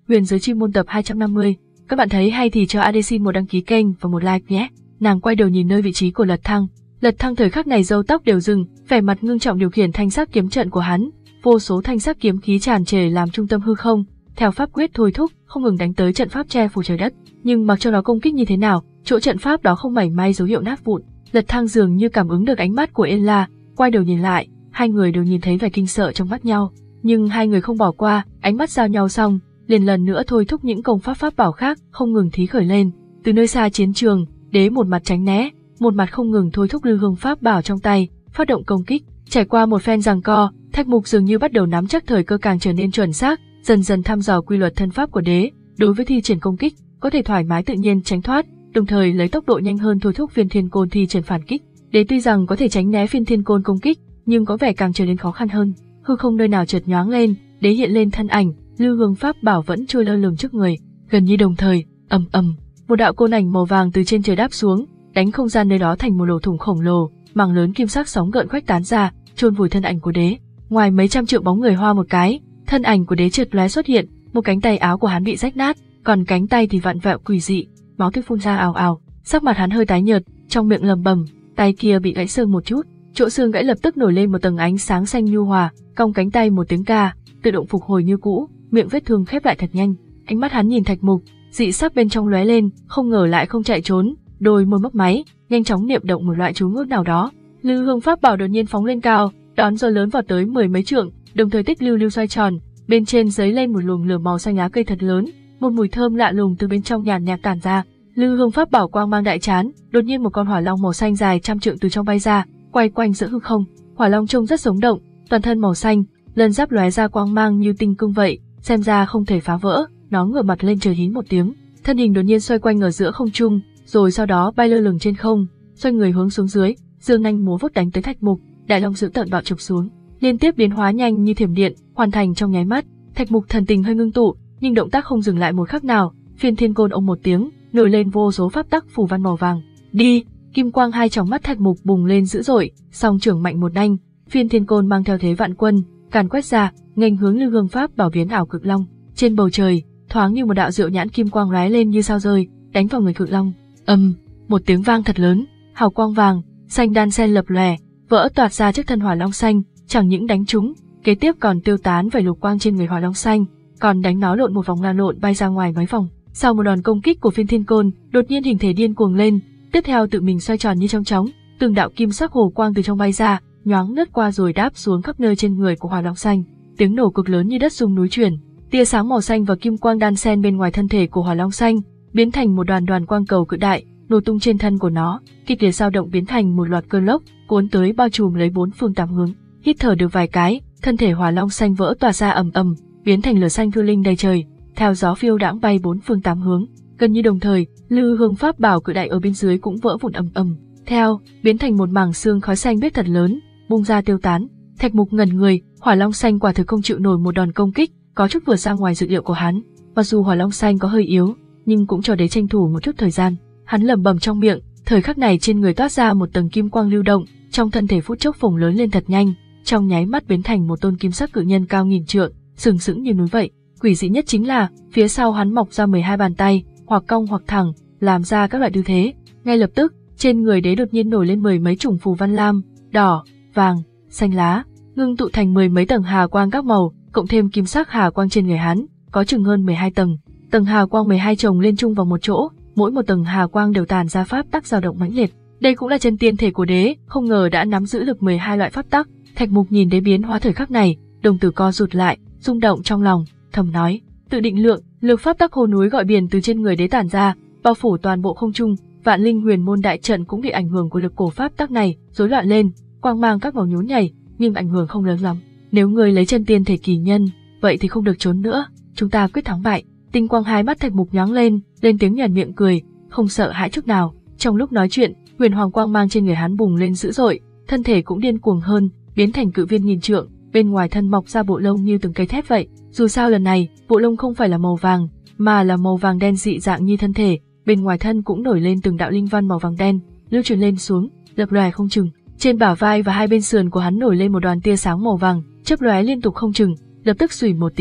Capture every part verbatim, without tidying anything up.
Huyền giới chi môn tập hai trăm năm mươi. Các bạn thấy hay thì cho a đê xin một đăng ký kênh và một like nhé. Nàng quay đầu nhìn nơi vị trí của Lật Thăng. Lật Thăng thời khắc này râu tóc đều rừng, vẻ mặt ngưng trọng điều khiển thanh sắc kiếm trận của hắn. Vô số thanh sắc kiếm khí tràn trề làm trung tâm hư không, theo pháp quyết thôi thúc, không ngừng đánh tới trận pháp che phủ trời đất. Nhưng mặc cho nó công kích như thế nào, chỗ trận pháp đó không mảy may dấu hiệu nát vụn. Lật Thăng dường như cảm ứng được ánh mắt của Yên La, quay đầu nhìn lại, hai người đều nhìn thấy vẻ kinh sợ trong mắt nhau. Nhưng hai người không bỏ qua, ánh mắt giao nhau xong, liền lần nữa thôi thúc những công pháp pháp bảo khác, không ngừng thí khởi lên. Từ nơi xa chiến trường, Đế một mặt tránh né, một mặt không ngừng thôi thúc lư hương pháp bảo trong tay, phát động công kích. Trải qua một phen giằng co, Thạch Mục dường như bắt đầu nắm chắc thời cơ càng trở nên chuẩn xác, dần dần thăm dò quy luật thân pháp của Đế, đối với thi triển công kích, có thể thoải mái tự nhiên tránh thoát, đồng thời lấy tốc độ nhanh hơn thôi thúc Phiên Thiên Côn thi triển phản kích. Đế tuy rằng có thể tránh né Phiên Thiên Côn công kích, nhưng có vẻ càng trở nên khó khăn hơn. Hư không nơi nào chợt nhoáng lên, Đế hiện lên thân ảnh, lư hương pháp bảo vẫn trôi lơ lửng trước người. Gần như đồng thời, ầm ầm, một đạo côn ảnh màu vàng từ trên trời đáp xuống, đánh không gian nơi đó thành một lỗ thủng khổng lồ, mảng lớn kim sắc sóng gợn khuếch tán ra, chôn vùi thân ảnh của Đế. Ngoài mấy trăm trượng bóng người hoa một cái, thân ảnh của Đế chợt lóe xuất hiện, một cánh tay áo của hắn bị rách nát, còn cánh tay thì vặn vẹo quỷ dị, máu tươi phun ra ào ào, sắc mặt hắn hơi tái nhợt, trong miệng lẩm bẩm, tay kia bị gãy xương một chút, chỗ xương gãy lập tức nổi lên một tầng ánh sáng xanh nhu hòa, cong cánh tay một tiếng ca, tự động phục hồi như cũ, miệng vết thương khép lại thật nhanh. Ánh mắt hắn nhìn Thạch Mục, dị sắc bên trong lóe lên, không ngờ lại không chạy trốn, đôi môi mấp máy, nhanh chóng niệm động một loại chú ngữ nào đó. Lư hương pháp bảo đột nhiên phóng lên cao, đón gió lớn vào tới mười mấy trượng, đồng thời tích lưu lưu xoay tròn, bên trên giấy lên một luồng lửa màu xanh lá cây thật lớn, một mùi thơm lạ lùng từ bên trong nhàn nhạt tản ra. Lư hương pháp bảo quang mang đại chán, đột nhiên một con hỏa long màu xanh dài trăm trượng từ trong bay ra, quay quanh giữa hư không. Hỏa long trông rất sống động, toàn thân màu xanh, lân giáp lóe ra quang mang như tinh cung vậy, xem ra không thể phá vỡ. Nó ngửa mặt lên trời hí một tiếng, thân hình đột nhiên xoay quanh ở giữa không trung, rồi sau đó bay lơ lửng trên không, xoay người hướng xuống dưới, dương nanh múa vuốt đánh tới Thạch Mục. Đại long dữ tợn bạo chụp xuống, liên tiếp biến hóa nhanh như thiểm điện, hoàn thành trong nháy mắt. Thạch Mục thần tình hơi ngưng tụ, nhưng động tác không dừng lại một khắc nào. Phiên Thiên Côn ông một tiếng, nổi lên vô số pháp tắc phù văn màu vàng. Đi! Kim quang hai tròng mắt Thạch Mục bùng lên dữ dội, song trưởng mạnh một đanh, Phiên Thiên Côn mang theo thế vạn quân, càn quét ra, nghênh hướng lư hương pháp bảo biến ảo cực long. Trên bầu trời, thoáng như một đạo diệu nhãn kim quang lóe lên như sao rơi, đánh vào người cực long. Ầm, một tiếng vang thật lớn, hào quang vàng, xanh đan xen lập lòe, vỡ toạt ra trước thân hỏa long xanh, chẳng những đánh trúng, kế tiếp còn tiêu tán vài lục quang trên người hỏa long xanh, còn đánh nó lộn một vòng lan lộn bay ra ngoài mấy vòng. Sau một đòn công kích của Phiên Thiên Côn, đột nhiên hình thể điên cuồng lên, tiếp theo tự mình xoay tròn như trong chóng, từng đạo kim sắc hồ quang từ trong bay ra, nhoáng lướt qua rồi đáp xuống khắp nơi trên người của hỏa long xanh. Tiếng nổ cực lớn như đất rung núi chuyển, tia sáng màu xanh và kim quang đan xen bên ngoài thân thể của hỏa long xanh, biến thành một đoàn đoàn quang cầu cự đại, nổ tung trên thân của nó, kịch liệt dao động biến thành một loạt cơn lốc, cuốn tới bao trùm lấy bốn phương tám hướng. Hít thở được vài cái, thân thể hỏa long xanh vỡ tỏa ra ầm ầm, biến thành lửa xanh thư linh đầy trời, theo gió phiêu đãng bay bốn phương tám hướng. Gần như đồng thời, lư hương pháp bảo cự đại ở bên dưới cũng vỡ vụn ầm ầm, theo biến thành một mảng xương khói xanh biếc thật lớn, bung ra tiêu tán. Thạch Mục ngẩn người, hỏa long xanh quả thực không chịu nổi một đòn công kích, có chút vượt ra ngoài dự liệu của hắn. Mặc dù hỏa long xanh có hơi yếu, nhưng cũng cho Đế tranh thủ một chút thời gian. Hắn lẩm bẩm trong miệng, thời khắc này trên người toát ra một tầng kim quang lưu động, trong thân thể phút chốc phồng lớn lên thật nhanh, trong nháy mắt biến thành một tôn kim sắc cự nhân cao nghìn trượng, sừng sững như núi vậy. Quỷ dị nhất chính là, phía sau hắn mọc ra mười hai bàn tay, hoặc cong hoặc thẳng, làm ra các loại tư thế. Ngay lập tức, trên người Đế đột nhiên nổi lên mười mấy chủng phù văn lam, đỏ, vàng, xanh lá, ngưng tụ thành mười mấy tầng hà quang các màu, cộng thêm kim sắc hà quang trên người hắn, có chừng hơn mười hai tầng. Tầng hà quang mười hai chồng lên chung vào một chỗ, mỗi một tầng hà quang đều tản ra pháp tắc dao động mãnh liệt. Đây cũng là chân tiên thể của Đế, không ngờ đã nắm giữ được mười hai loại pháp tắc. Thạch Mục nhìn Đế biến hóa thời khắc này, đồng tử co rụt lại, rung động trong lòng, thầm nói: tự định lượng, lực pháp tắc hồ núi gọi biển từ trên người Đế tản ra, bao phủ toàn bộ không trung. Vạn Linh Huyền Môn đại trận cũng bị ảnh hưởng của lực cổ pháp tắc này, rối loạn lên, quang mang các màu nhún nhảy, nhưng ảnh hưởng không lớn lắm. Nếu người lấy chân tiên thể kỳ nhân, vậy thì không được trốn nữa, chúng ta quyết thắng bại. Tinh quang hai mắt Thạch Mục nhoáng lên, lên tiếng nhàn miệng cười, không sợ hãi chút nào. Trong lúc nói chuyện, huyền hoàng quang mang trên người hắn bùng lên dữ dội, thân thể cũng điên cuồng hơn, biến thành cự viên nghìn trượng, bên ngoài thân mọc ra bộ lông như từng cây thép vậy. Dù sao lần này, bộ lông không phải là màu vàng, mà là màu vàng đen dị dạng như thân thể, bên ngoài thân cũng nổi lên từng đạo linh văn màu vàng đen, lưu truyền lên xuống, lập lòe không chừng. Trên bả vai và hai bên sườn của hắn nổi lên một đoàn tia sáng màu vàng, chớp lóe liên tục không chừng, lập tức xùy một tiếng,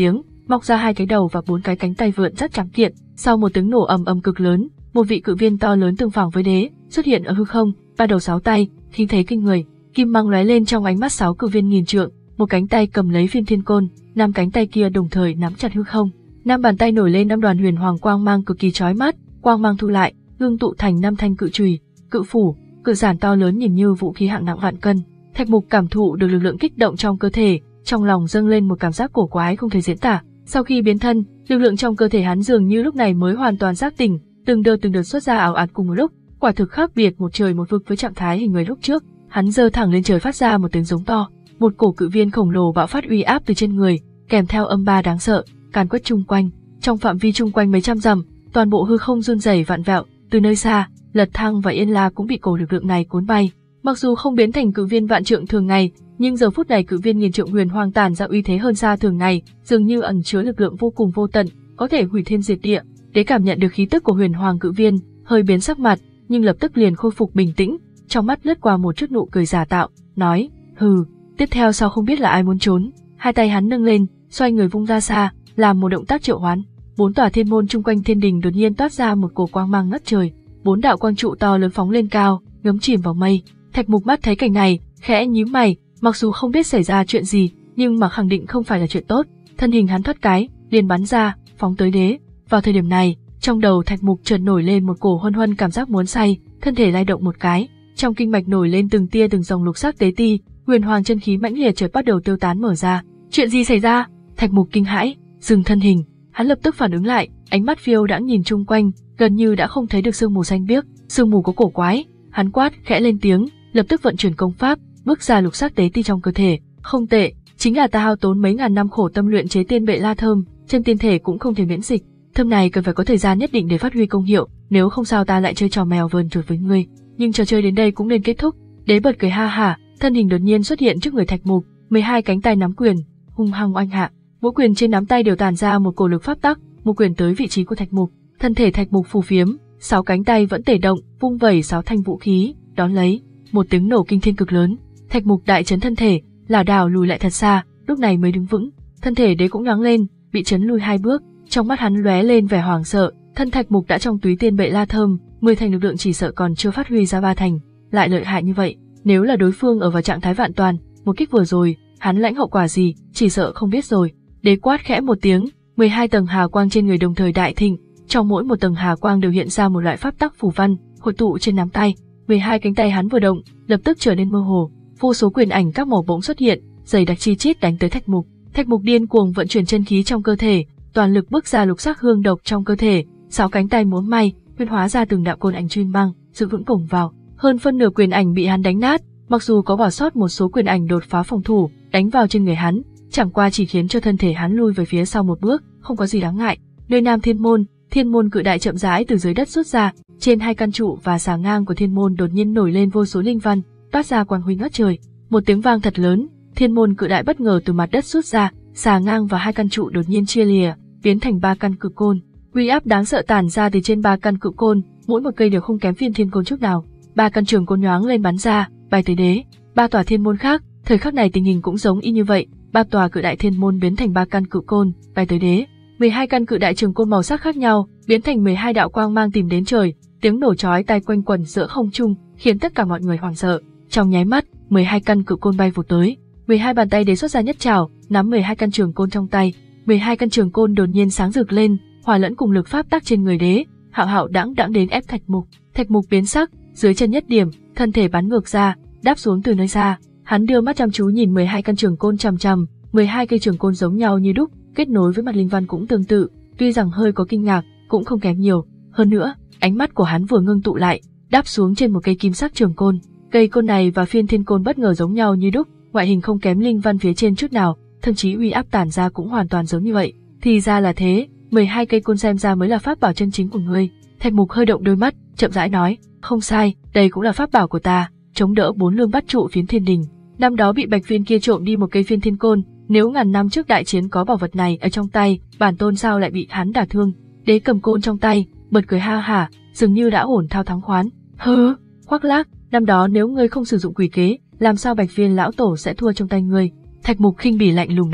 mọc ra hai cái đầu và bốn cái cánh tay vượn rất trắng kiện. Sau một tiếng nổ ầm ầm cực lớn, một vị cự viên to lớn tương phẳng với đế xuất hiện ở hư không, ba đầu sáu tay, khí thế kinh người. Kim mang lóe lên trong ánh mắt sáu cự viên nghìn trượng, một cánh tay cầm lấy phiên thiên côn, năm cánh tay kia đồng thời nắm chặt hư không. Năm bàn tay nổi lên năm đoàn huyền hoàng quang mang cực kỳ chói mắt, quang mang thu lại, ngưng tụ thành năm thanh cự chùy, cự phủ, cự giản to lớn nhìn như vũ khí hạng nặng vạn cân. Thạch Mục cảm thụ được lực lượng kích động trong cơ thể, trong lòng dâng lên một cảm giác cổ quái không thể diễn tả. Sau khi biến thân, lực lượng trong cơ thể hắn dường như lúc này mới hoàn toàn giác tỉnh, từng đợt từng đợt xuất ra ảo ạt cùng một lúc, quả thực khác biệt một trời một vực với trạng thái hình người lúc trước. Hắn giơ thẳng lên trời phát ra một tiếng giống to, một cổ cự viên khổng lồ bạo phát uy áp từ trên người, kèm theo âm ba đáng sợ, càn quét chung quanh. Trong phạm vi chung quanh mấy trăm dặm, toàn bộ hư không run rẩy vặn vẹo. Từ nơi xa, Lật Thăng và Yên La cũng bị cổ lực lượng này cuốn bay. Mặc dù không biến thành cự viên vạn trượng thường ngày, nhưng giờ phút này cự viên nghìn trượng huyền hoàng tản ra uy thế hơn xa thường ngày, dường như ẩn chứa lực lượng vô cùng vô tận, có thể hủy thiên diệt địa. Đế cảm nhận được khí tức của huyền hoàng cự viên, hơi biến sắc mặt, nhưng lập tức liền khôi phục bình tĩnh, trong mắt lướt qua một chút nụ cười giả tạo, nói: "Hừ, tiếp theo sao không biết là ai muốn trốn?" Hai tay hắn nâng lên, xoay người vung ra xa, làm một động tác triệu hoán. Bốn tòa thiên môn chung quanh thiên đình đột nhiên toát ra một cổ quang mang ngất trời, bốn đạo quang trụ to lớn phóng lên cao, ngấm chìm vào mây. Thạch Mục mắt thấy cảnh này, khẽ nhíu mày, mặc dù không biết xảy ra chuyện gì, nhưng mà khẳng định không phải là chuyện tốt. Thân hình hắn thoát cái, liền bắn ra, phóng tới đế. Vào thời điểm này, trong đầu Thạch Mục chợt nổi lên một cổ huân huân cảm giác muốn say, thân thể lay động một cái, trong kinh mạch nổi lên từng tia từng dòng lục sắc tế ti, huyền hoàng chân khí mãnh liệt chợt bắt đầu tiêu tán mở ra. Chuyện gì xảy ra? Thạch Mục kinh hãi, dừng thân hình, hắn lập tức phản ứng lại, ánh mắt phiêu đãng nhìn chung quanh, gần như đã không thấy được sương mù xanh biếc, sương mù có cổ quái. Hắn quát khẽ lên tiếng, lập tức vận chuyển công pháp, bước ra lục sắc tế ti trong cơ thể. Không tệ, chính là ta hao tốn mấy ngàn năm khổ tâm luyện chế tiên bệ la thơm, chân tiên thể cũng không thể miễn dịch. Thơm này cần phải có thời gian nhất định để phát huy công hiệu, nếu không sao ta lại chơi trò mèo vờn chuột với ngươi. Nhưng trò chơi đến đây cũng nên kết thúc. Đế bật cười ha hả, thân hình đột nhiên xuất hiện trước người Thạch Mục, mười hai cánh tay nắm quyền, hung hăng oanh hạ. Mỗi quyền trên nắm tay đều tản ra một cổ lực pháp tắc, một quyền tới vị trí của Thạch Mục. Thân thể Thạch Mục phù phiếm, sáu cánh tay vẫn tể động, vung vẩy sáu thanh vũ khí, đón lấy một tiếng nổ kinh thiên cực lớn. Thạch Mục đại chấn thân thể, lảo đảo lùi lại thật xa, lúc này mới đứng vững. Thân thể đế cũng nhoáng lên, bị chấn lùi hai bước, trong mắt hắn lóe lên vẻ hoảng sợ. Thân Thạch Mục đã trong túi tiên bệ la thơm, mười thành lực lượng chỉ sợ còn chưa phát huy ra ba thành, lại lợi hại như vậy. Nếu là đối phương ở vào trạng thái vạn toàn, một kích vừa rồi, hắn lãnh hậu quả gì, chỉ sợ không biết rồi. Đế quát khẽ một tiếng, mười hai tầng hà quang trên người đồng thời đại thịnh, trong mỗi một tầng hà quang đều hiện ra một loại pháp tắc phù văn, hội tụ trên nắm tay. mười hai cánh tay hắn vừa động, lập tức trở nên mơ hồ, vô số quyền ảnh các màu bỗng xuất hiện, dày đặc chi chít đánh tới Thạch Mục. Thạch Mục điên cuồng vận chuyển chân khí trong cơ thể, toàn lực bước ra lục sắc hương độc trong cơ thể, sáu cánh tay múa may, huyễn hóa ra từng đạo côn ảnh chuyên băng, giữ vững cổng vào. Hơn phân nửa quyền ảnh bị hắn đánh nát, mặc dù có bỏ sót một số quyền ảnh đột phá phòng thủ, đánh vào trên người hắn, chẳng qua chỉ khiến cho thân thể hắn lui về phía sau một bước, không có gì đáng ngại. Nơi Nam Thiên Môn, Thiên Môn cự đại chậm rãi từ dưới đất xuất ra, trên hai căn trụ và xà ngang của Thiên Môn đột nhiên nổi lên vô số linh văn, toát ra quang huy ngất trời. Một tiếng vang thật lớn, Thiên Môn cự đại bất ngờ từ mặt đất xuất ra, xà ngang và hai căn trụ đột nhiên chia lìa, biến thành ba căn cự côn. Uy áp đáng sợ tản ra từ trên ba căn cự côn, mỗi một cây đều không kém phiên thiên côn chút nào. Ba căn trường côn nhoáng lên bắn ra, bay tới đế. Ba tòa thiên môn khác, thời khắc này tình hình cũng giống y như vậy, ba tòa cự đại thiên môn biến thành ba căn cự côn, bay tới đế. mười hai căn cự đại trường côn màu sắc khác nhau, biến thành mười hai đạo quang mang tìm đến trời, tiếng nổ chói tai quanh quẩn giữa không trung, khiến tất cả mọi người hoảng sợ. Trong nháy mắt, mười hai căn cự côn bay vụt tới, mười hai bàn tay đế xuất ra nhất trảo, nắm mười hai căn trường côn trong tay. mười hai căn trường côn đột nhiên sáng rực lên, hòa lẫn cùng lực pháp tắc trên người đế, hạo hạo đãng đãng đến ép Thạch Mục. Thạch Mục biến sắc, dưới chân nhất điểm, thân thể bắn ngược ra, đáp xuống từ nơi xa. Hắn đưa mắt chăm chú nhìn mười hai căn trường côn chằm chằm, mười hai cây trường côn giống nhau như đúc, kết nối với mặt linh văn cũng tương tự, tuy rằng hơi có kinh ngạc, cũng không kém nhiều. Hơn nữa, ánh mắt của hắn vừa ngưng tụ lại, đáp xuống trên một cây kim sắc trường côn. Cây côn này và phiên thiên côn bất ngờ giống nhau như đúc, ngoại hình không kém linh văn phía trên chút nào, thậm chí uy áp tản ra cũng hoàn toàn giống như vậy. Thì ra là thế, mười hai cây côn xem ra mới là pháp bảo chân chính của ngươi. Thạch Mục hơi động đôi mắt, chậm rãi nói, không sai, đây cũng là pháp bảo của ta, chống đỡ bốn lương bát trụ phiến thiên đình. Năm đó bị Bạch Viên kia trộm đi một cây phiên thiên côn, nếu ngàn năm trước đại chiến có bảo vật này ở trong tay, bản tôn sao lại bị hắn đả thương? Đế cầm côn trong tay, bật cười ha hả, dường như đã ổn thao thắng khoán. Hừ, khoác lác, năm đó nếu ngươi không sử dụng quỷ kế, làm sao Bạch Viên lão tổ sẽ thua trong tay ngươi? Thạch Mục khinh bỉ lạnh lùng nói.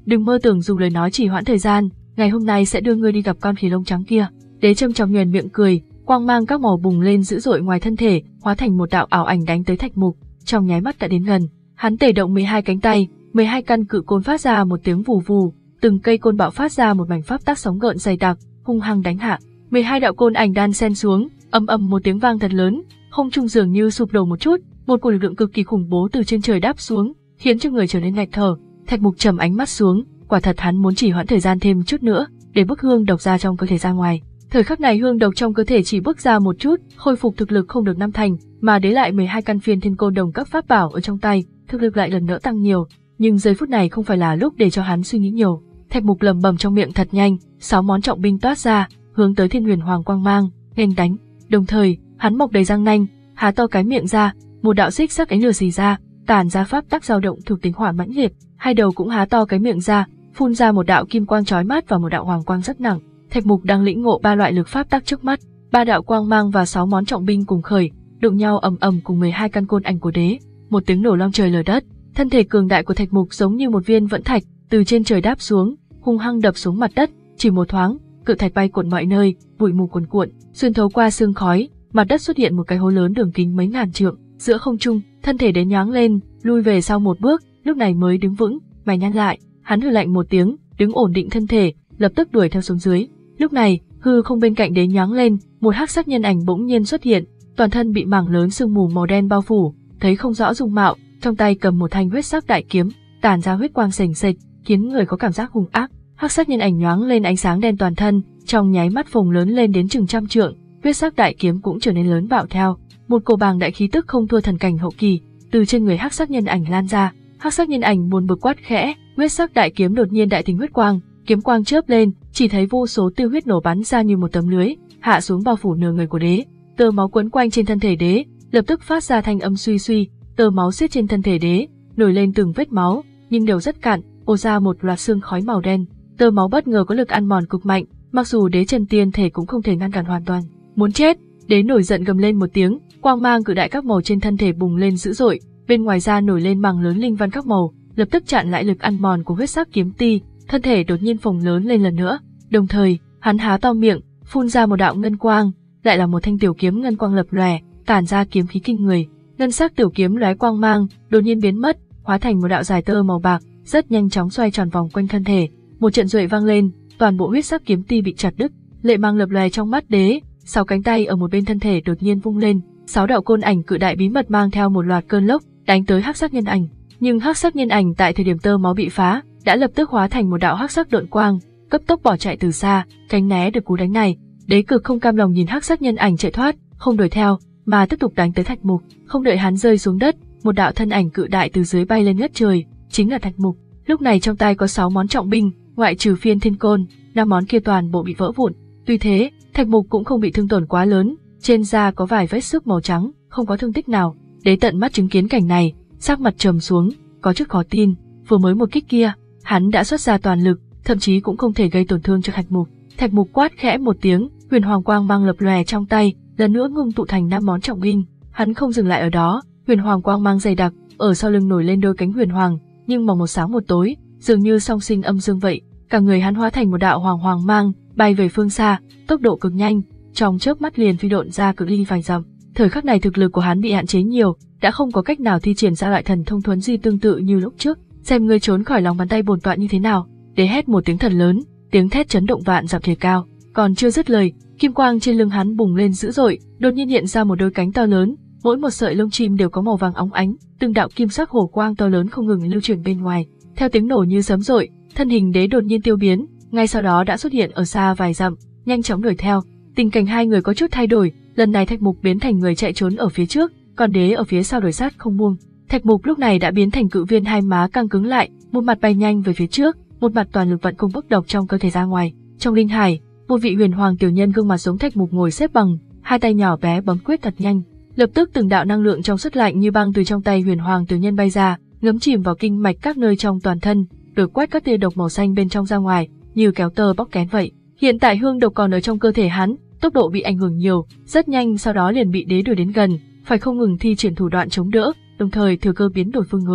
đừng mơ tưởng dùng lời nói chỉ hoãn thời gian, ngày hôm nay sẽ đưa ngươi đi gặp con khỉ lông trắng kia. Đế châm chọc nhoẻn miệng cười, quang mang các màu bùng lên dữ dội ngoài thân thể, hóa thành một đạo ảo ảnh đánh tới Thạch Mục, trong nháy mắt đã đến gần. Hắn tề động mười hai cánh tay, mười hai căn cự côn phát ra một tiếng vù vù, từng cây côn bạo phát ra một mảnh pháp tắc sóng gợn dày đặc, hung hăng đánh hạ. mười hai đạo côn ảnh đan xen xuống, ầm ầm một tiếng vang thật lớn, không trung dường như sụp đổ một chút, một cổ lực lượng cực kỳ khủng bố từ trên trời đáp xuống, khiến cho người trở nên nghẹt thở. Thạch Mục trầm ánh mắt xuống, quả thật hắn muốn chỉ hoãn thời gian thêm chút nữa, để bức hương độc ra trong cơ thể ra ngoài. Thời khắc này hương độc trong cơ thể chỉ bước ra một chút, khôi phục thực lực không được năm thành, mà đế lại mười hai căn phiên thiên côn đồng cấp pháp bảo ở trong tay, thực lực lại lần nữa tăng nhiều. Nhưng giây phút này không phải là lúc để cho hắn suy nghĩ nhiều. Thạch Mục lẩm bẩm trong miệng thật nhanh, sáu món trọng binh toát ra, hướng tới Thiên Huyền Hoàng quang mang, nghênh đánh. Đồng thời, hắn mọc đầy răng nanh, há to cái miệng ra, một đạo xích sắc ánh lửa xì ra, tản ra pháp tắc dao động thuộc tính hỏa mãnh liệt, hai đầu cũng há to cái miệng ra, phun ra một đạo kim quang chói mắt và một đạo hoàng quang rất nặng. Thạch Mục đang lĩnh ngộ ba loại lực pháp tắc trước mắt, ba đạo quang mang và sáu món trọng binh cùng khởi, đụng nhau ầm ầm cùng mười hai căn côn ảnh của đế, một tiếng nổ long trời lở đất. Thân thể cường đại của Thạch Mục giống như một viên vẫn thạch, từ trên trời đáp xuống, hung hăng đập xuống mặt đất, chỉ một thoáng, cự thạch bay cuộn mọi nơi, bụi mù cuồn cuộn, xuyên thấu qua sương khói, mặt đất xuất hiện một cái hố lớn đường kính mấy ngàn trượng. Giữa không trung, thân thể đế nhoáng lên, lui về sau một bước, lúc này mới đứng vững, mày nhăn lại, hắn hừ lạnh một tiếng, đứng ổn định thân thể, lập tức đuổi theo xuống dưới. Lúc này, hư không bên cạnh đế nhoáng lên, một hắc sắc nhân ảnh bỗng nhiên xuất hiện, toàn thân bị mảng lớn sương mù màu đen bao phủ, thấy không rõ dung mạo, trong tay cầm một thanh huyết sắc đại kiếm, tản ra huyết quang sền sệt, khiến người có cảm giác hung ác. Hắc sắc nhân ảnh nhoáng lên ánh sáng đen toàn thân, trong nháy mắt phồng lớn lên đến chừng trăm trượng, huyết sắc đại kiếm cũng trở nên lớn bạo theo. Một cổ bàng đại khí tức không thua thần cảnh hậu kỳ, từ trên người hắc sắc nhân ảnh lan ra. Hắc sắc nhân ảnh buồn bực quát khẽ, huyết sắc đại kiếm đột nhiên đại thịnh huyết quang, kiếm quang chớp lên, chỉ thấy vô số tiêu huyết nổ bắn ra như một tấm lưới, hạ xuống bao phủ nửa người của đế. Tơ máu quấn quanh trên thân thể đế, lập tức phát ra thanh âm suy suy, tơ máu xiết trên thân thể đế, nổi lên từng vết máu, nhưng đều rất cạn, ồ ra một loạt xương khói màu đen. Tơ máu bất ngờ có lực ăn mòn cực mạnh, mặc dù đế chân tiên thể cũng không thể ngăn cản hoàn toàn. Muốn chết! Đế nổi giận gầm lên một tiếng, quang mang cự đại các màu trên thân thể bùng lên dữ dội, bên ngoài da nổi lên mảng lớn linh văn các màu, lập tức chặn lại lực ăn mòn của huyết sắc kiếm ti, thân thể đột nhiên phồng lớn lên lần nữa. Đồng thời, hắn há to miệng, phun ra một đạo ngân quang, lại là một thanh tiểu kiếm ngân quang lập lòe, tản ra kiếm khí kinh người. Ngân sắc tiểu kiếm lóe quang mang, đột nhiên biến mất, hóa thành một đạo dài tơ màu bạc, rất nhanh chóng xoay tròn vòng quanh thân thể. Một trận duệ vang lên, toàn bộ huyết sắc kiếm ti bị chặt đứt. Lệ mang lập lòe trong mắt đế, sáu cánh tay ở một bên thân thể đột nhiên vung lên, sáu đạo côn ảnh cự đại bí mật mang theo một loạt cơn lốc, đánh tới hắc sắc nhân ảnh. Nhưng hắc sắc nhân ảnh tại thời điểm tơ máu bị phá, đã lập tức hóa thành một đạo hắc sắc độn quang, cấp tốc bỏ chạy từ xa, tránh né được cú đánh này. Đế cực không cam lòng nhìn hắc sắc nhân ảnh chạy thoát, không đuổi theo, mà tiếp tục đánh tới Thạch Mục. Không đợi hắn rơi xuống đất, một đạo thân ảnh cự đại từ dưới bay lên ngất trời, chính là Thạch Mục. Lúc này trong tay có sáu món trọng binh, ngoại trừ phiên thiên côn, năm món kia toàn bộ bị vỡ vụn. Tuy thế, Thạch Mục cũng không bị thương tổn quá lớn, trên da có vài vết xước màu trắng, không có thương tích nào. Đế tận mắt chứng kiến cảnh này, sắc mặt trầm xuống, có chút khó tin, vừa mới một kích kia, hắn đã xuất ra toàn lực, thậm chí cũng không thể gây tổn thương cho Thạch Mục. Thạch Mục quát khẽ một tiếng, huyền hoàng quang mang lập lòe trong tay, lần nữa ngưng tụ thành năm món trọng binh. Hắn không dừng lại ở đó, huyền hoàng quang mang dày đặc, ở sau lưng nổi lên đôi cánh huyền hoàng, nhưng màu một sáng một tối, dường như song sinh âm dương vậy. Cả người hắn hóa thành một đạo hoàng hoàng mang, bay về phương xa, tốc độ cực nhanh, trong chớp mắt liền phi độn ra cự ly vài dặm. Thời khắc này thực lực của hắn bị hạn chế nhiều, đã không có cách nào thi triển ra loại thần thông thuấn di tương tự như lúc trước. Xem ngươi trốn khỏi lòng bàn tay bổn tọa như thế nào. Đế hét một tiếng thật lớn, tiếng thét chấn động vạn dặm trời cao. Còn chưa dứt lời, kim quang trên lưng hắn bùng lên dữ dội, đột nhiên hiện ra một đôi cánh to lớn, mỗi một sợi lông chim đều có màu vàng óng ánh, từng đạo kim sắc hổ quang to lớn không ngừng lưu chuyển bên ngoài. Theo tiếng nổ như sấm dội, thân hình đế đột nhiên tiêu biến, ngay sau đó đã xuất hiện ở xa vài dặm, nhanh chóng đuổi theo. Tình cảnh hai người có chút thay đổi, lần này Thạch Mục biến thành người chạy trốn ở phía trước, còn đế ở phía sau đuổi sát không buông. Thạch Mục lúc này đã biến thành cự viên, hai má căng cứng lại, một mặt bay nhanh về phía trước, một mặt toàn lực vận công bức độc trong cơ thể ra ngoài. Trong linh hải, một vị huyền hoàng tiểu nhân gương mặt giống Thạch Mục ngồi xếp bằng, hai tay nhỏ bé bấm quyết thật nhanh, lập tức từng đạo năng lượng trong suốt lạnh như băng từ trong tay huyền hoàng tiểu nhân bay ra, ngấm chìm vào kinh mạch các nơi trong toàn thân, rồi quét các tia độc màu xanh bên trong ra ngoài, như kéo tơ bóc kén vậy. Hiện tại hương độc còn ở trong cơ thể hắn, tốc độ bị ảnh hưởng nhiều, rất nhanh sau đó liền bị đế đuổi đến gần, phải không ngừng thi triển thủ đoạn chống đỡ, đồng thời thừa cơ biến đổi phương hướng.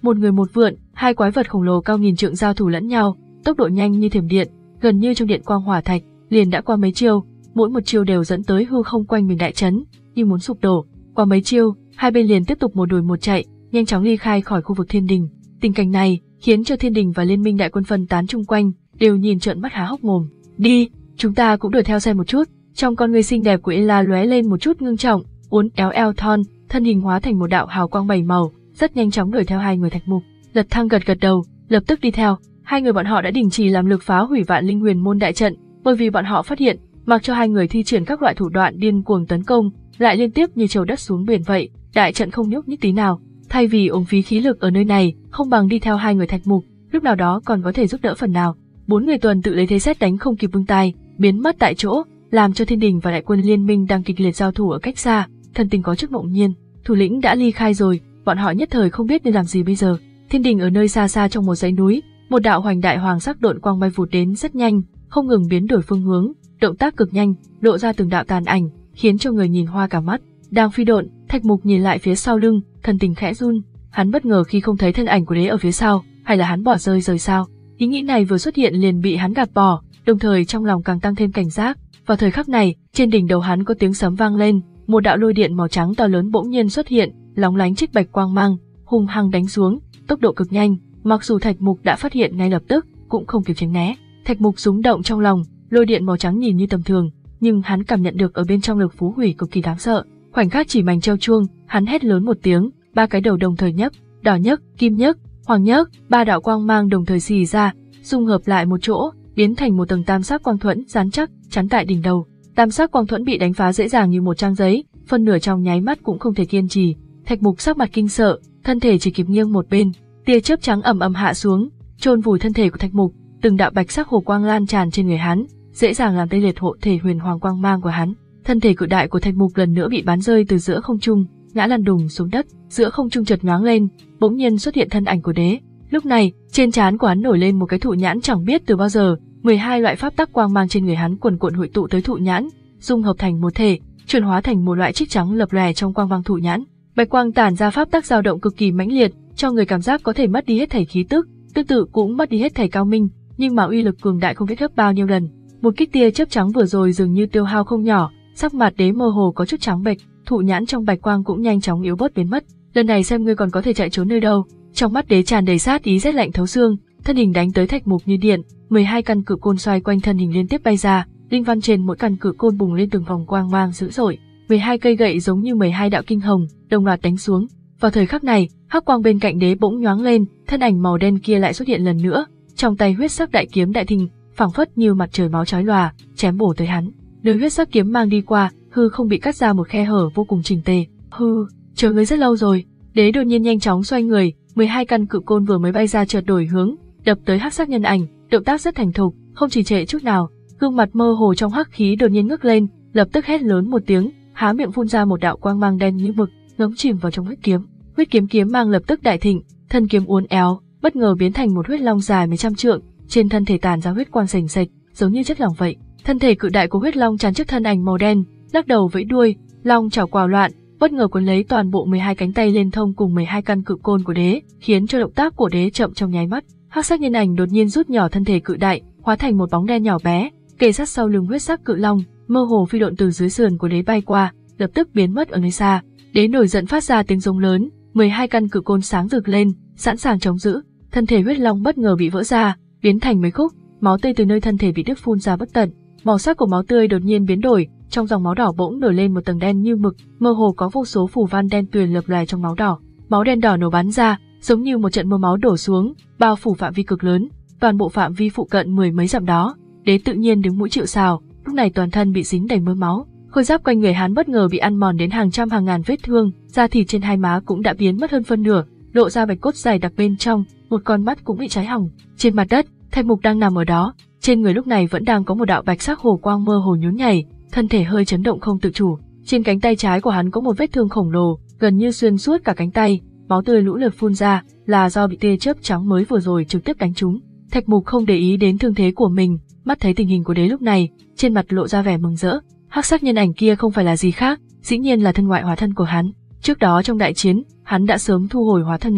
Một người một vượn, hai quái vật khổng lồ cao nghìn trượng giao thủ lẫn nhau, tốc độ nhanh như thiểm điện, gần như trong điện quang hỏa thạch, liền đã qua mấy chiêu, mỗi một chiêu đều dẫn tới hư không quanh mình đại chấn, như muốn sụp đổ. Qua mấy chiêu, hai bên liền tiếp tục một đuổi một chạy, nhanh chóng ly khai khỏi khu vực thiên đình. Tình cảnh này khiến cho thiên đình và liên minh đại quân phân tán chung quanh đều nhìn trợn mắt há hốc mồm. Đi, chúng ta cũng đuổi theo xem một chút. Trong con người xinh đẹp của Ella lóe lên một chút ngưng trọng, uốn éo eo thon, thân hình hóa thành một đạo hào quang bảy màu, rất nhanh chóng đuổi theo hai người Thạch Mục. Lật Thăng gật gật đầu, lập tức đi theo. Hai người bọn họ đã đình chỉ làm lực phá hủy Vạn Linh Huyền Môn đại trận, bởi vì bọn họ phát hiện, mặc cho hai người thi triển các loại thủ đoạn điên cuồng tấn công, lại liên tiếp như trầu đất xuống biển vậy, đại trận không nhúc nhích tí nào. Thay vì uổng phí khí lực ở nơi này, không bằng đi theo hai người Thạch Mục, lúc nào đó còn có thể giúp đỡ phần nào. Bốn người tuần tự lấy thế sét đánh không kịp bưng tay, biến mất tại chỗ, làm cho thiên đình và đại quân liên minh đang kịch liệt giao thủ ở cách xa, thần tình có chút ngẫu nhiên. Thủ lĩnh đã ly khai rồi, bọn họ nhất thời không biết nên làm gì bây giờ. Thiên đình ở nơi xa xa trong một dãy núi, một đạo hoành đại hoàng sắc độn quang bay vụt đến rất nhanh, không ngừng biến đổi phương hướng, động tác cực nhanh, lộ ra từng đạo tàn ảnh, khiến cho người nhìn hoa cả mắt. Đang phi độn, Thạch Mục nhìn lại phía sau lưng, thần tình khẽ run, hắn bất ngờ khi không thấy thân ảnh của đế ở phía sau, hay là hắn bỏ rơi rồi sao? Ý nghĩ này vừa xuất hiện liền bị hắn gạt bỏ, đồng thời trong lòng càng tăng thêm cảnh giác. Vào thời khắc này, trên đỉnh đầu hắn có tiếng sấm vang lên, một đạo lôi điện màu trắng to lớn bỗng nhiên xuất hiện, lóng lánh trích bạch quang mang, hung hăng đánh xuống, tốc độ cực nhanh, mặc dù Thạch Mục đã phát hiện ngay lập tức, cũng không kịp tránh né. Thạch Mục rúng động trong lòng, lôi điện màu trắng nhìn như tầm thường, nhưng hắn cảm nhận được ở bên trong lực phú hủy cực kỳ đáng sợ. Khoảnh khắc chỉ mảnh treo chuông, hắn hét lớn một tiếng, ba cái đầu đồng thời nhấc, đỏ nhấc, kim nhấc, hoàng nhấc, ba đạo quang mang đồng thời xì ra, dung hợp lại một chỗ, biến thành một tầng tam sắc quang thuẫn rắn chắc, chắn tại đỉnh đầu. Tam sắc quang thuẫn bị đánh phá dễ dàng như một trang giấy, phân nửa trong nháy mắt cũng không thể kiên trì. Thạch Mục sắc mặt kinh sợ, thân thể chỉ kịp nghiêng một bên, tia chớp trắng ầm ầm hạ xuống, chôn vùi thân thể của Thạch Mục, từng đạo bạch sắc hồ quang lan tràn trên người hắn, dễ dàng làm tê liệt hộ thể huyền hoàng quang mang của hắn. Thân thể cự đại của Thạch Mục lần nữa bị bắn rơi từ giữa không trung, ngã lăn đùng xuống đất, giữa không trung chợt nhoáng lên, bỗng nhiên xuất hiện thân ảnh của đế. Lúc này, trên trán của hắn nổi lên một cái thụ nhãn chẳng biết từ bao giờ, mười hai loại pháp tắc quang mang trên người hắn quần cuộn hội tụ tới thụ nhãn, dung hợp thành một thể, chuyển hóa thành một loại trích trắng lập lòe trong quang mang thụ nhãn. Bạch quang tản ra pháp tắc dao động cực kỳ mãnh liệt, cho người cảm giác có thể mất đi hết thảy khí tức, tương tự cũng mất đi hết thảy cao minh, nhưng mà uy lực cường đại không biết gấp bao nhiêu lần. Một kích tia chớp trắng vừa rồi dường như tiêu hao không nhỏ, sắc mặt đế mơ hồ có chút trắng bệch, thụ nhãn trong bạch quang cũng nhanh chóng yếu bớt biến mất. Lần này xem ngươi còn có thể chạy trốn nơi đâu. Trong mắt đế tràn đầy sát ý rét lạnh thấu xương, thân hình đánh tới Thạch Mục như điện, mười hai căn cự côn xoay quanh thân hình liên tiếp bay ra, linh văn trên mỗi căn cự côn bùng lên từng vòng quang mang dữ dội. mười hai cây gậy giống như mười hai đạo kinh hồng, đồng loạt đánh xuống. Vào thời khắc này, hắc quang bên cạnh đế bỗng nhoáng lên, thân ảnh màu đen kia lại xuất hiện lần nữa, trong tay huyết sắc đại kiếm đại thình, phảng phất như mặt trời máu chói lòa, chém bổ tới hắn. Nơi huyết sắc kiếm mang đi qua, hư không bị cắt ra một khe hở vô cùng chỉnh tề. Hư, chờ ngươi rất lâu rồi. Đế đột nhiên nhanh chóng xoay người, mười hai căn cự côn vừa mới bay ra chợt đổi hướng, đập tới hắc sắc nhân ảnh, động tác rất thành thục, không trì trệ chút nào. Gương mặt mơ hồ trong hắc khí đột nhiên ngước lên, lập tức hét lớn một tiếng, há miệng phun ra một đạo quang mang đen như mực, ngấm chìm vào trong huyết kiếm. Huyết kiếm kiếm mang lập tức đại thịnh, thân kiếm uốn éo, bất ngờ biến thành một huyết long dài mấy trăm trượng, trên thân thể tản ra huyết quang sền sệt, giống như chất lỏng vậy. Thân thể cự đại của huyết long tràn trước thân ảnh màu đen, lắc đầu vẫy đuôi, long chảo quào loạn, bất ngờ cuốn lấy toàn bộ mười hai cánh tay liên thông cùng mười hai căn cự côn của đế, khiến cho động tác của đế chậm trong nháy mắt. Hắc sắc nhân ảnh đột nhiên rút nhỏ thân thể cự đại, hóa thành một bóng đen nhỏ bé, kề sát sau lưng huyết sắc cự long, mơ hồ phi độn từ dưới sườn của đế bay qua, lập tức biến mất ở nơi xa. Đế nổi giận phát ra tiếng giống lớn, mười hai căn cự côn sáng rực lên, sẵn sàng chống giữ. Thân thể huyết long bất ngờ bị vỡ ra, biến thành mấy khúc, máu tươi từ nơi thân thể bị đứt phun ra bất tận. Màu sắc của máu tươi đột nhiên biến đổi, trong dòng máu đỏ bỗng nổi lên một tầng đen như mực, mơ hồ có vô số phù văn đen tuyền lập lòe trong máu đỏ. Máu đen đỏ nổ bắn ra, giống như một trận mưa máu đổ xuống, bao phủ phạm vi cực lớn, toàn bộ phạm vi phụ cận mười mấy dặm đó. Đế tự nhiên đứng mũi chịu sào, lúc này toàn thân bị dính đầy mưa máu, khôi giáp quanh người hắn bất ngờ bị ăn mòn đến hàng trăm hàng ngàn vết thương, da thịt trên hai má cũng đã biến mất hơn phân nửa, lộ ra bạch cốt dày đặc bên trong, một con mắt cũng bị cháy hỏng. Trên mặt đất, Thạch Mục đang nằm ở đó, trên người lúc này vẫn đang có một đạo bạch sắc hồ quang mơ hồ nhún nhảy, thân thể hơi chấn động không tự chủ. Trên cánh tay trái của hắn có một vết thương khổng lồ, gần như xuyên suốt cả cánh tay, máu tươi lũ lượt phun ra, là do bị tia chớp trắng mới vừa rồi trực tiếp đánh trúng. Thạch Mục không để ý đến thương thế của mình, mắt thấy tình hình của đế lúc này, trên mặt lộ ra vẻ mừng rỡ. Hắc sắc nhân ảnh kia không phải là gì khác, dĩ nhiên là thân ngoại hóa thân của hắn. Trước đó trong đại chiến, hắn đã sớm thu hồi hóa thân này.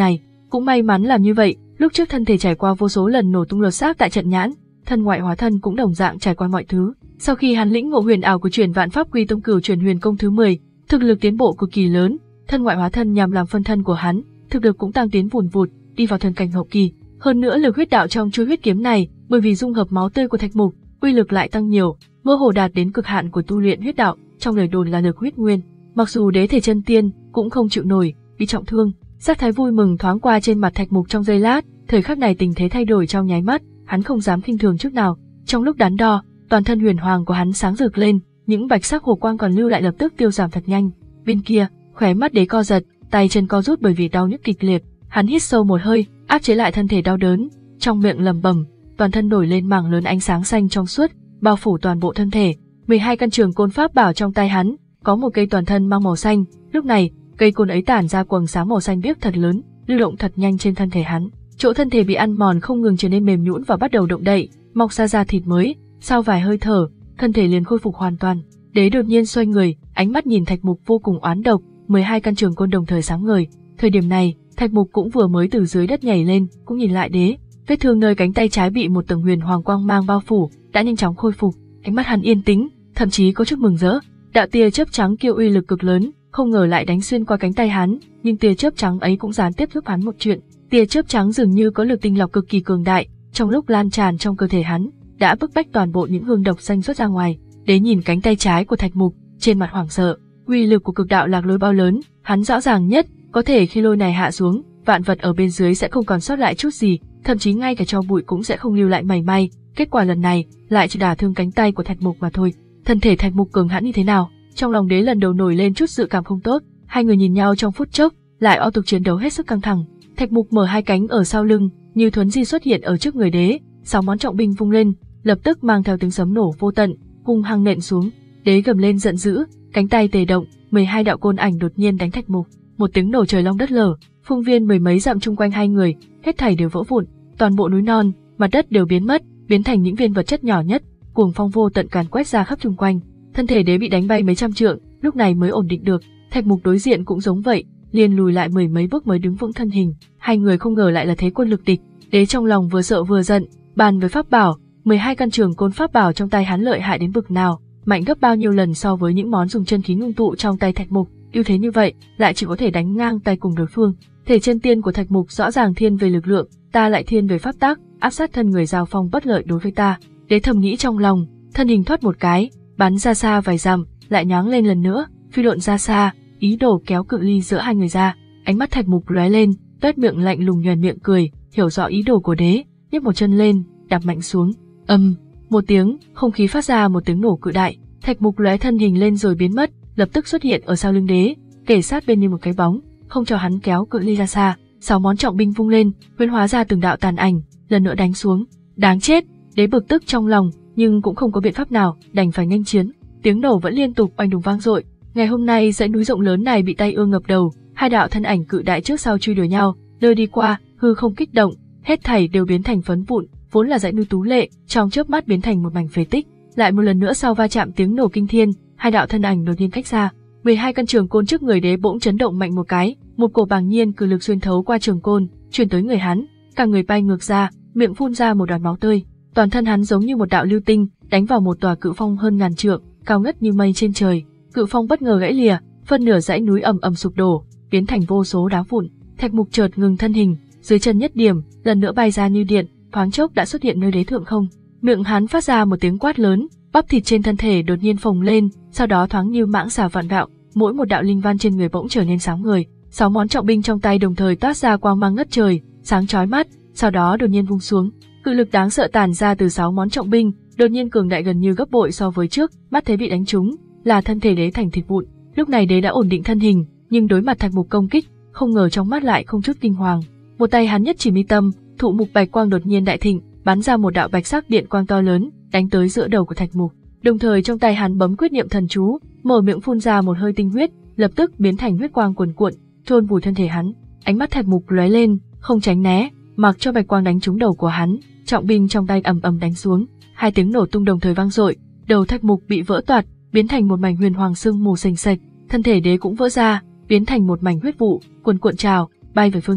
Cũng may mắn làm như vậy, lúc trước thân thể trải qua vô số lần nổ tung lột xác tại trận nhãn, thân ngoại hóa thân cũng đồng dạng trải qua mọi thứ. Sau khi hắn lĩnh ngộ huyền ảo của Chuyển Vạn Pháp Quy Tông Cửu Chuyển Huyền Công thứ mười, thực lực tiến bộ cực kỳ lớn, thân ngoại hóa thân nhằm làm phân thân của hắn, thực lực cũng tăng tiến vùn vụt, đi vào thần cảnh hậu kỳ. Hơn nữa lực huyết đạo trong chuôi huyết kiếm này, bởi vì dung hợp máu tươi của Thạch Mục, uy lực lại tăng nhiều, mơ hồ đạt đến cực hạn của tu luyện huyết đạo, trong lời đồn là lực huyết nguyên. Mặc dù đế thể chân tiên cũng không chịu nổi, bị trọng thương. Sắc thái vui mừng thoáng qua trên mặt Thạch Mục trong giây lát, thời khắc này tình thế thay đổi trong nháy mắt, hắn không dám khinh thường chút nào. Trong lúc đắn đo, toàn thân huyền hoàng của hắn sáng rực lên, những bạch sắc hồ quang còn lưu lại lập tức tiêu giảm thật nhanh. Bên kia, khóe mắt đế co giật, tay chân co rút bởi vì đau nhức kịch liệt, hắn hít sâu một hơi, áp chế lại thân thể đau đớn, trong miệng lẩm bẩm, toàn thân nổi lên mảng lớn ánh sáng xanh trong suốt, bao phủ toàn bộ thân thể. mười hai căn trường côn pháp bảo trong tay hắn, có một cây toàn thân mang màu xanh, lúc này, cây côn ấy tản ra quầng sáng màu xanh biếc thật lớn, lưu động thật nhanh trên thân thể hắn. Chỗ thân thể bị ăn mòn không ngừng trở nên mềm nhũn và bắt đầu động đậy, mọc ra da thịt mới, sau vài hơi thở, thân thể liền khôi phục hoàn toàn. Đế đột nhiên xoay người, ánh mắt nhìn Thạch Mục vô cùng oán độc, mười hai căn trường côn đồng thời sáng ngời. Thời điểm này, Thạch Mục cũng vừa mới từ dưới đất nhảy lên, cũng nhìn lại đế, vết thương nơi cánh tay trái bị một tầng huyền hoàng quang mang bao phủ, đã nhanh chóng khôi phục. Ánh mắt hắn yên tĩnh, thậm chí có chút mừng rỡ. Đạo tia chớp trắng kia uy lực cực lớn, không ngờ lại đánh xuyên qua cánh tay hắn, nhưng tia chớp trắng ấy cũng gián tiếp giúp hắn một chuyện. Tia chớp trắng dường như có lực tinh lọc cực kỳ cường đại, trong lúc lan tràn trong cơ thể hắn, đã bức bách toàn bộ những hương độc xanh xuất ra ngoài. Đế nhìn cánh tay trái của Thạch Mục, trên mặt hoảng sợ. Uy lực của cực đạo lạc lôi bao lớn, hắn rõ ràng nhất, có thể khi lôi này hạ xuống, vạn vật ở bên dưới sẽ không còn sót lại chút gì, thậm chí ngay cả tro bụi cũng sẽ không lưu lại mảy may. Kết quả lần này lại chỉ đả thương cánh tay của Thạch Mục mà thôi. Thân thể Thạch Mục cường hãn như thế nào? Trong lòng đế lần đầu nổi lên chút dự cảm không tốt. Hai người nhìn nhau trong phút chốc, lại o tục chiến đấu hết sức căng thẳng. Thạch Mục mở hai cánh ở sau lưng, như thuấn di xuất hiện ở trước người đế, sáu món trọng binh vung lên, lập tức mang theo tiếng sấm nổ vô tận, hung hăng nện xuống. Đế gầm lên giận dữ, cánh tay tề động, mười hai đạo côn ảnh đột nhiên đánh Thạch Mục. Một tiếng nổ trời long đất lở, phương viên mười mấy dặm chung quanh hai người, hết thảy đều vỡ vụn, toàn bộ núi non, mặt đất đều biến mất, biến thành những viên vật chất nhỏ nhất, cuồng phong vô tận càn quét ra khắp chung quanh. Thân thể đế bị đánh bay mấy trăm trượng, lúc này mới ổn định được. Thạch Mục đối diện cũng giống vậy, liền lùi lại mười mấy bước mới đứng vững thân hình. Hai người không ngờ lại là thế quân lực địch. Đế trong lòng vừa sợ vừa giận, bàn với pháp bảo, mười hai căn trường côn pháp bảo trong tay hắn lợi hại đến bực nào, mạnh gấp bao nhiêu lần so với những món dùng chân khí ngưng tụ trong tay Thạch Mục. Ưu thế như vậy, lại chỉ có thể đánh ngang tay cùng đối phương. Thể chân tiên của Thạch Mục rõ ràng thiên về lực lượng, ta lại thiên về pháp tác, áp sát thân người giao phong bất lợi đối với ta. Đế thầm nghĩ trong lòng, thân hình thoát một cái, bắn ra xa vài dặm, lại nhoáng lên lần nữa, phi độn ra xa, ý đồ kéo cự ly giữa hai người ra. Ánh mắt Thạch Mục lóe lên, toét miệng lạnh lùng nhoẻn miệng cười, hiểu rõ ý đồ của đế, nhấc một chân lên, đạp mạnh xuống. Ầm, một tiếng, không khí phát ra một tiếng nổ cự đại. Thạch Mục lóe thân hình lên rồi biến mất, lập tức xuất hiện ở sau lưng đế, kề sát bên như một cái bóng, không cho hắn kéo cự ly ra xa. Sáu món trọng binh vung lên, huyễn hóa ra từng đạo tàn ảnh, lần nữa đánh xuống. Đáng chết! Đế bực tức trong lòng, nhưng cũng không có biện pháp nào, đành phải nghênh chiến. Tiếng nổ vẫn liên tục oanh đùng vang dội. Ngày hôm nay dãy núi rộng lớn này bị tay ương ngập đầu, hai đạo thân ảnh cự đại trước sau truy đuổi nhau, nơi đi qua, hư không kích động, hết thảy đều biến thành phấn vụn, vốn là dãy núi tú lệ, trong chớp mắt biến thành một mảnh phế tích. Lại một lần nữa sau va chạm tiếng nổ kinh thiên, hai đạo thân ảnh đột nhiên cách xa. mười hai căn trường côn trước người đế bỗng chấn động mạnh một cái, một cổ bàng nhiên cử lực xuyên thấu qua trường côn, truyền tới người hắn, cả người bay ngược ra, miệng phun ra một đoàn máu tươi. Toàn thân hắn giống như một đạo lưu tinh, đánh vào một tòa cự phong hơn ngàn trượng, cao ngất như mây trên trời. Cự phong bất ngờ gãy lìa, phân nửa dãy núi ầm ầm sụp đổ, biến thành vô số đá vụn. Thạch Mục chợt ngừng thân hình, dưới chân nhất điểm, lần nữa bay ra như điện, thoáng chốc đã xuất hiện nơi đế thượng không. Miệng hắn phát ra một tiếng quát lớn, bắp thịt trên thân thể đột nhiên phồng lên, sau đó thoáng như mãng xà vạn gạo, mỗi một đạo linh văn trên người bỗng trở nên sáng ngời. Sáu món trọng binh trong tay đồng thời toát ra quang mang ngất trời, sáng chói mắt, sau đó đột nhiên vung xuống. Cự lực đáng sợ tản ra từ sáu món trọng binh, đột nhiên cường đại gần như gấp bội so với trước, mắt thấy bị đánh trúng, là thân thể đế thành thịt vụn. Lúc này đế đã ổn định thân hình, nhưng đối mặt Thạch Mục công kích, không ngờ trong mắt lại không chút kinh hoàng. Một tay hắn nhất chỉ mi tâm, thụ mục bạch quang đột nhiên đại thịnh, bắn ra một đạo bạch sắc điện quang to lớn, đánh tới giữa đầu của Thạch Mục. Đồng thời trong tay hắn bấm quyết niệm thần chú, mở miệng phun ra một hơi tinh huyết, lập tức biến thành huyết quang cuồn cuộn, chôn vùi thân thể hắn. Ánh mắt Thạch Mục lóe lên, không tránh né, mặc cho bạch quang đánh trúng đầu của hắn, trọng binh trong tay ầm ầm đánh xuống, hai tiếng nổ tung đồng thời vang dội, đầu Thạch Mục bị vỡ toạc, biến thành một mảnh huyền hoàng sương mù sền sệt, thân thể đế cũng vỡ ra, biến thành một mảnh huyết vụ, cuồn cuộn trào, bay về phương xa.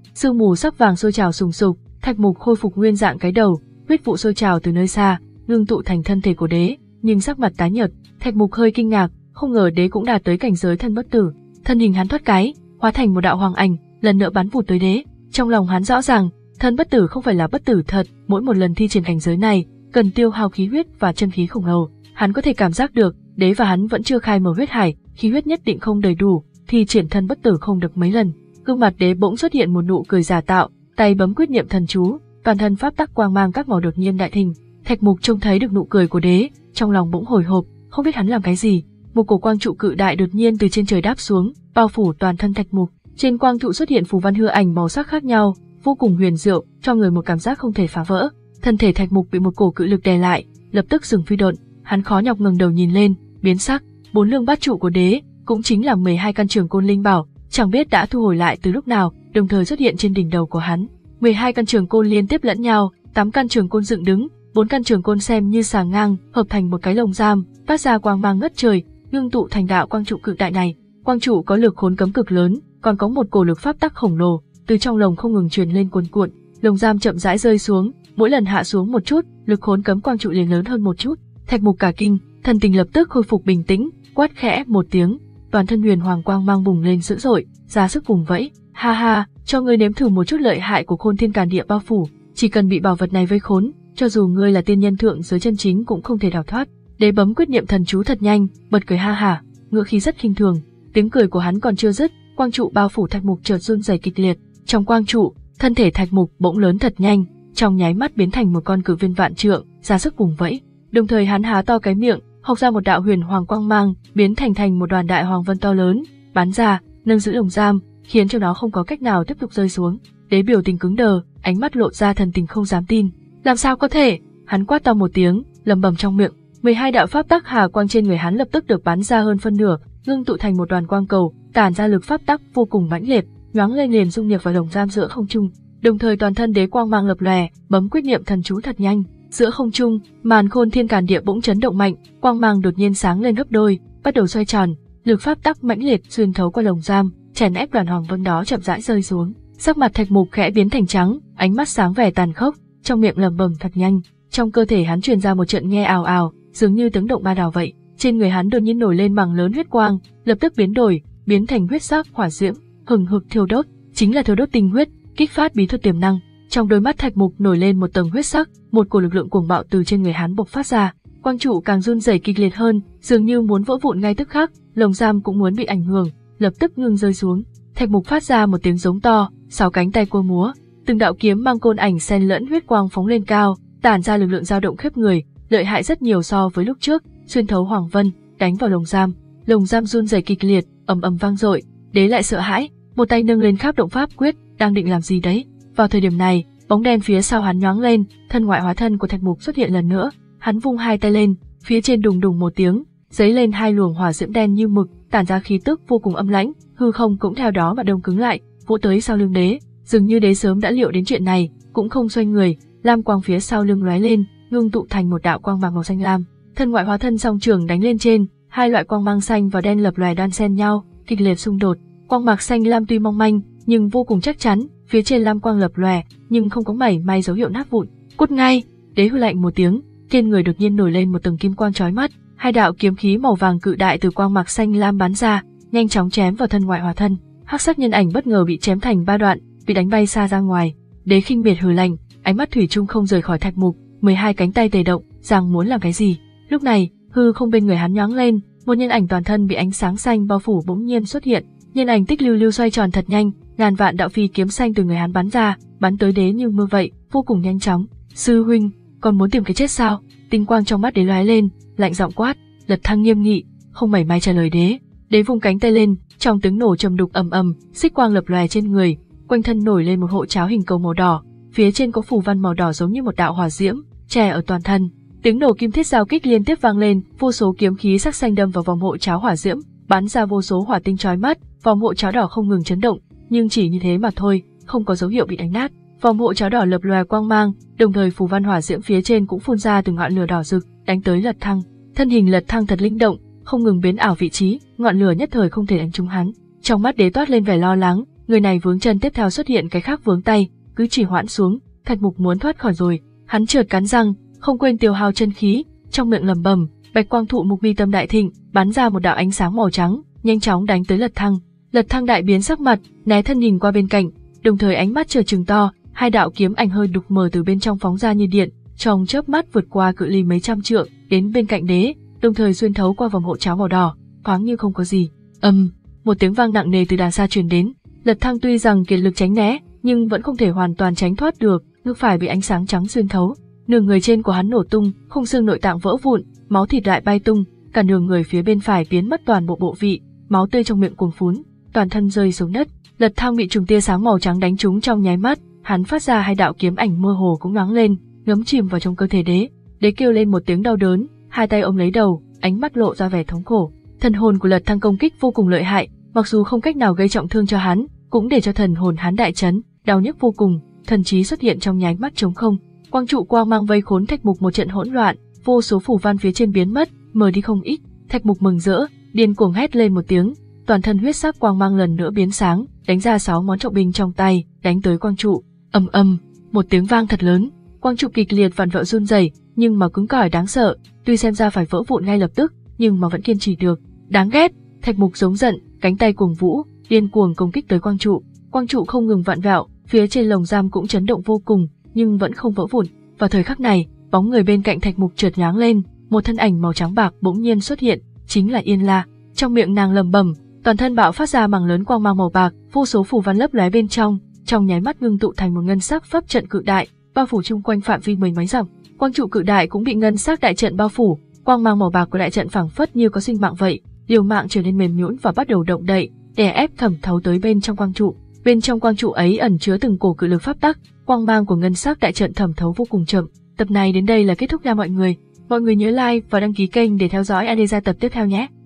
sương mù sắc vàng sôi trào sùng sục, Thạch Mục khôi phục nguyên dạng cái đầu, huyết vụ sôi trào từ nơi xa, ngưng tụ thành thân thể của đế, nhưng sắc mặt tái nhợt, Thạch Mục hơi kinh ngạc, không ngờ đế cũng đạt tới cảnh giới thân bất tử. Thân hình hắn thoát cái, hóa thành một đạo hoàng ảnh, lần nữa bắn vụt tới đế. Trong lòng hắn rõ ràng, thân bất tử không phải là bất tử thật, mỗi một lần thi triển cảnh giới này, cần tiêu hao khí huyết và chân khí khổng lồ. Hắn có thể cảm giác được, đế và hắn vẫn chưa khai mở huyết hải, khí huyết nhất định không đầy đủ, thi triển thân bất tử không được mấy lần. Gương mặt đế bỗng xuất hiện một nụ cười giả tạo, tay bấm quyết niệm thần chú, toàn thân pháp tắc quang mang các màu đột nhiên đại thịnh. Thạch Mục trông thấy được nụ cười của đế, trong lòng bỗng hồi hộp, không biết hắn làm cái gì. Một cổ quang trụ cự đại đột nhiên từ trên trời đáp xuống, bao phủ toàn thân Thạch Mục. Trên quang trụ xuất hiện phù văn hư ảnh màu sắc khác nhau, vô cùng huyền diệu, cho người một cảm giác không thể phá vỡ. Thân thể Thạch Mục bị một cổ cự lực đè lại, lập tức dừng phi độn. Hắn khó nhọc ngẩng đầu nhìn lên, biến sắc. Bốn lương bát trụ của đế, cũng chính là mười hai căn trường côn linh bảo, chẳng biết đã thu hồi lại từ lúc nào, đồng thời xuất hiện trên đỉnh đầu của hắn. mười hai căn trường côn liên tiếp lẫn nhau, tám căn trường côn dựng đứng, bốn căn trường côn xem như sàng ngang, hợp thành một cái lồng giam, phát ra quang mang ngất trời, ngưng tụ thành đạo quang trụ cự đại này. Quang trụ có lực khốn cấm cực lớn, còn có một cổ lực pháp tắc khổng lồ, từ trong lồng không ngừng truyền lên cuồn cuộn. Lồng giam chậm rãi rơi xuống, mỗi lần hạ xuống một chút, lực khốn cấm quang trụ liền lớn hơn một chút. Thạch Mục cả kinh, thần tình lập tức khôi phục bình tĩnh, quát khẽ một tiếng, toàn thân huyền hoàng quang mang bùng lên dữ dội, ra sức vùng vẫy. Ha ha, cho ngươi nếm thử một chút lợi hại của Khôn Thiên Càn Địa bao phủ, chỉ cần bị bảo vật này vây khốn, cho dù ngươi là tiên nhân thượng giới chân chính cũng không thể đào thoát. Đế bấm quyết niệm thần chú thật nhanh, bật cười ha hả, ngựa khí rất khinh thường. Tiếng cười của hắn còn chưa dứt, quang trụ bao phủ Thạch Mục chợt run rẩy kịch liệt. Trong quang trụ, thân thể Thạch Mục bỗng lớn thật nhanh, trong nháy mắt biến thành một con cự viên vạn trượng, ra sức vùng vẫy. Đồng thời hắn há to cái miệng, học ra một đạo huyền hoàng quang mang, biến thành thành một đoàn đại hoàng vân to lớn, bắn ra, nâng giữ lồng giam, khiến cho nó không có cách nào tiếp tục rơi xuống. Đế biểu tình cứng đờ, ánh mắt lộ ra thần tình không dám tin. Làm sao có thể? Hắn quát to một tiếng, lẩm bẩm trong miệng. mười hai đạo pháp tắc hà quang trên người hắn lập tức được bắn ra hơn phân nửa, ngưng tụ thành một đoàn quang cầu, tản ra lực pháp tắc vô cùng mãnh liệt, nhoáng lên liền dung nhập vào lồng giam giữa không trung. Đồng thời toàn thân đế quang mang lập lòe, bấm quyết niệm thần chú thật nhanh. Giữa không trung, màn Khôn Thiên Càn Địa bỗng chấn động mạnh, quang mang đột nhiên sáng lên gấp đôi, bắt đầu xoay tròn, lực pháp tắc mãnh liệt xuyên thấu qua lồng giam, chèn ép đoàn hoàng vân đó chậm rãi rơi xuống. Sắc mặt Thạch Mục khẽ biến thành trắng, ánh mắt sáng vẻ tàn khốc, trong miệng lẩm bẩm thật nhanh. Trong cơ thể hắn truyền ra một trận nghe ào ào, dường như tiếng động ba đào vậy. Trên người hắn đột nhiên nổi lên mảng lớn huyết quang, lập tức biến đổi, biến thành huyết sắc hỏa diễm, hừng hực thiêu đốt, chính là thiêu đốt tinh huyết, kích phát bí thuật tiềm năng. Trong đôi mắt Thạch Mục nổi lên một tầng huyết sắc, một cổ lực lượng cuồng bạo từ trên người hắn bộc phát ra. Quang trụ càng run rẩy kịch liệt hơn, dường như muốn vỡ vụn ngay tức khắc, lồng giam cũng muốn bị ảnh hưởng, lập tức ngưng rơi xuống. Thạch Mục phát ra một tiếng giống to, sáu cánh tay quơ múa, từng đạo kiếm mang côn ảnh xen lẫn huyết quang phóng lên cao, tản ra lực lượng dao động khắp người, lợi hại rất nhiều so với lúc trước, xuyên thấu hoàng vân, đánh vào lồng giam. Lồng giam run rẩy kịch liệt, ầm ầm vang dội. Đế lại sợ hãi, một tay nâng lên kháp động pháp quyết, đang định làm gì đấy. Vào thời điểm này, bóng đen phía sau hắn nhoáng lên, thân ngoại hóa thân của Thạch Mục xuất hiện lần nữa. Hắn vung hai tay lên, phía trên đùng đùng một tiếng, giấy lên hai luồng hỏa diễm đen như mực, tản ra khí tức vô cùng âm lãnh, hư không cũng theo đó mà đông cứng lại, vỗ tới sau lưng đế. Dường như đế sớm đã liệu đến chuyện này, cũng không xoay người, lam quang phía sau lưng lóe lên, ngưng tụ thành một đạo quang mang màu xanh lam. Thân ngoại hóa thân song trường đánh lên trên, hai loại quang mang xanh và đen lập lòe đan xen nhau, kịch liệt xung đột. Quang mạc xanh lam tuy mong manh, nhưng vô cùng chắc chắn, phía trên lam quang lập lòe, nhưng không có mảy may dấu hiệu nát vụn. Cút ngay! Đế hư lạnh một tiếng, trên người đột nhiên nổi lên một tầng kim quang chói mắt, hai đạo kiếm khí màu vàng cự đại từ quang mạc xanh lam bắn ra, nhanh chóng chém vào thân ngoại hóa thân. Hắc sắc nhân ảnh bất ngờ bị chém thành ba đoạn, bị đánh bay xa ra ngoài. Đế khinh miệt hừ lạnh, ánh mắt thủy chung không rời khỏi Thạch Mục, mười hai cánh tay tề động, rằng muốn làm cái gì. Lúc này, hư không bên người hắn nhoáng lên, một nhân ảnh toàn thân bị ánh sáng xanh bao phủ bỗng nhiên xuất hiện. Nhân ảnh tích lưu lưu xoay tròn thật nhanh, ngàn vạn đạo phi kiếm xanh từ người hắn bắn ra, bắn tới đế như mưa vậy, vô cùng nhanh chóng. Sư huynh, còn muốn tìm cái chết sao? Tinh quang trong mắt đế lóe lên, lạnh giọng quát. Lật Thăng nghiêm nghị, không mảy may trả lời đế. Đế vung cánh tay lên, trong tiếng nổ trầm đục ầm ầm, xích quang lập lòe trên người, quanh thân nổi lên một hộ cháo hình cầu màu đỏ, phía trên có phù văn màu đỏ giống như một đạo hỏa diễm, che ở toàn thân. Tiếng nổ kim thiết giao kích liên tiếp vang lên, vô số kiếm khí sắc xanh đâm vào vòng hộ cháo hỏa diễm, bắn ra vô số hỏa tinh chói mắt, vòng hộ cháo đỏ không ngừng chấn động, nhưng chỉ như thế mà thôi, không có dấu hiệu bị đánh nát. Vòng hộ cháo đỏ lập lòe quang mang, đồng thời phù văn hỏa diễm phía trên cũng phun ra từng ngọn lửa đỏ rực, đánh tới Lật Thăng. Thân hình Lật Thăng thật linh động, không ngừng biến ảo vị trí, ngọn lửa nhất thời không thể đánh trúng hắn. Trong mắt đế toát lên vẻ lo lắng, người này vướng chân tiếp theo xuất hiện cái khác vướng tay, cứ trì hoãn xuống, Thạch Mục muốn thoát khỏi rồi. Hắn chợt cắn răng, không quên tiêu hao chân khí, trong miệng lẩm bẩm, Bạch Quang Thụ Mục mi tâm đại thịnh, bắn ra một đạo ánh sáng màu trắng, nhanh chóng đánh tới Lật Thăng. Lật Thăng đại biến sắc mặt, né thân nhìn qua bên cạnh, đồng thời ánh mắt chợt trừng to, hai đạo kiếm ảnh hơi đục mờ từ bên trong phóng ra như điện, trong chớp mắt vượt qua cự ly mấy trăm trượng, đến bên cạnh đế, đồng thời xuyên thấu qua vòng hộ cháo màu đỏ, thoáng như không có gì. Ầm, um, một tiếng vang nặng nề từ đằng xa truyền đến. Lật Thăng tuy rằng kiệt lực tránh né, nhưng vẫn không thể hoàn toàn tránh thoát được, ngực phải bị ánh sáng trắng xuyên thấu. Nửa người trên của hắn nổ tung, khung xương nội tạng vỡ vụn, máu thịt lại bay tung, cả nửa người phía bên phải biến mất toàn bộ bộ vị, máu tươi trong miệng cuồn phún, toàn thân rơi xuống đất. Lật Thăng bị trùng tia sáng màu trắng đánh trúng trong nháy mắt, hắn phát ra hai đạo kiếm ảnh mơ hồ cũng nhoáng lên, ngấm chìm vào trong cơ thể đế. Đế kêu lên một tiếng đau đớn, hai tay ôm lấy đầu, ánh mắt lộ ra vẻ thống khổ. Thần hồn của Lật Thăng công kích vô cùng lợi hại, mặc dù không cách nào gây trọng thương cho hắn, cũng để cho thần hồn hắn đại chấn, đau nhức vô cùng, thần trí xuất hiện trong nháy mắt trống không. Quang trụ quang mang vây khốn Thạch Mục một trận hỗn loạn, vô số phù văn phía trên biến mất, mờ đi không ít. Thạch Mục mừng rỡ, điên cuồng hét lên một tiếng, toàn thân huyết sắc quang mang lần nữa biến sáng, đánh ra sáu món trọng binh trong tay, đánh tới quang trụ. Ầm ầm, một tiếng vang thật lớn, quang trụ kịch liệt vặn vẹo run rẩy, nhưng mà cứng cỏi đáng sợ, tuy xem ra phải vỡ vụn ngay lập tức, nhưng mà vẫn kiên trì được. Đáng ghét, Thạch Mục giống giận, cánh tay cuồng vũ, điên cuồng công kích tới quang trụ. Quang trụ không ngừng vặn vẹo, phía trên lồng giam cũng chấn động vô cùng, nhưng vẫn không vỡ vụn. Vào thời khắc này, bóng người bên cạnh Thạch Mục chợt nhoáng lên, một thân ảnh màu trắng bạc bỗng nhiên xuất hiện, chính là Yên La. Trong miệng nàng lẩm bẩm, toàn thân bạo phát ra mảng lớn quang mang màu bạc, vô số phù văn lấp lóe bên trong, trong nháy mắt ngưng tụ thành một ngân sắc pháp trận cự đại, bao phủ chung quanh phạm vi mười mấy dặm. Quang trụ cự đại cũng bị ngân sắc đại trận bao phủ, quang mang màu bạc của đại trận phảng phất như có sinh mạng vậy, liều mạng trở nên mềm nhũn và bắt đầu động đậy, đè ép thẩm thấu tới bên trong quang trụ. Bên trong quang trụ ấy ẩn chứa từng cổ cự lực pháp tắc, quang mang của ngân sắc đại trận thẩm thấu vô cùng chậm. Tập này đến đây là kết thúc nha mọi người. Mọi người nhớ like và đăng ký kênh để theo dõi Adesa tập tiếp theo nhé.